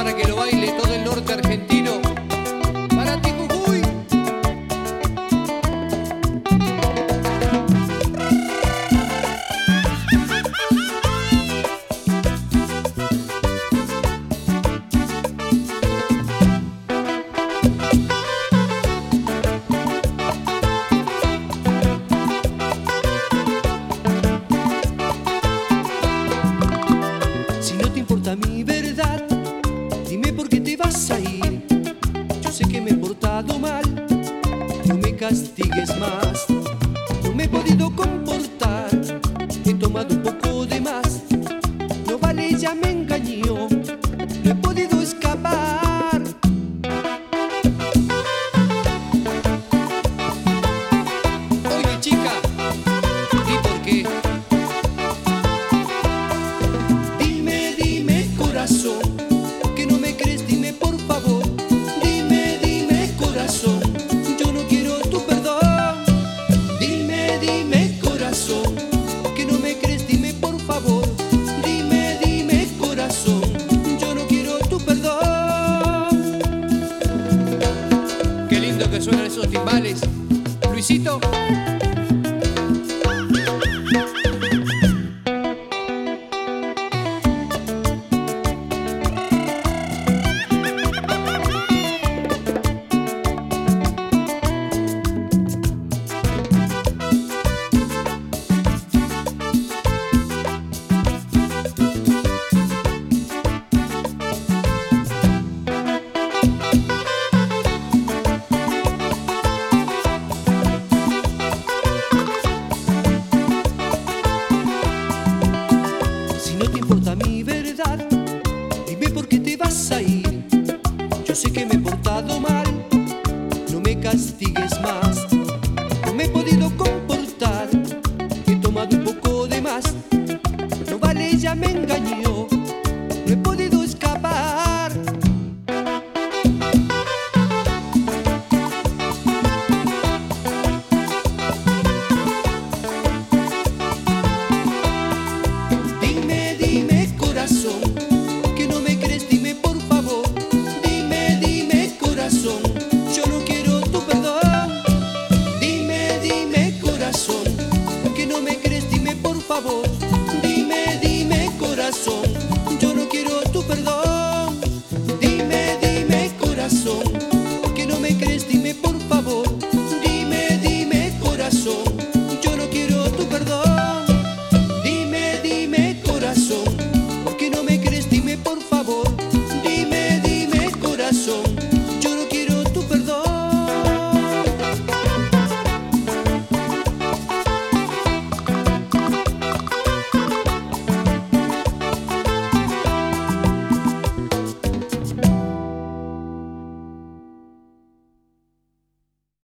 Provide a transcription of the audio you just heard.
para que lo baile todo el norte argentino. Para ti, Jujuy. Si no te importa mi verdad, dime por qué te vas a ir. Yo sé que me he portado mal, no me castigues más. No me he podido comportar, he tomado un poco de más. No vale, ella me engañó, no he podido escapar. Oye, chica, ¿y por qué? Dime, corazón, que no me crees, dime por favor. Dime, corazón, yo no quiero tu perdón. Dime, corazón, que no me crees, dime por favor. Dime, corazón, yo no quiero tu perdón. Qué lindo que suenan esos timbales. Luisito. Si no te importa mi verdad, dime por qué te vas a ir. Yo sé que me he portado mal, no me castigues más. No me he podido comportar, he tomado un poco de más. No vale, ella me engañó, no he podido escapar. Dime, corazón, que no me crees, dime por favor. Dime, corazón, yo no quiero tu perdón. Dime, corazón, que no me crees, dime por favor. Dime, corazón, yo no quiero tu perdón. Dime, corazón, que no me crees, dime por favor. Dime, corazón, yo no quiero tu perdón. Dime, corazón, ¿por qué no me crees? Dime por favor. Dime, corazón,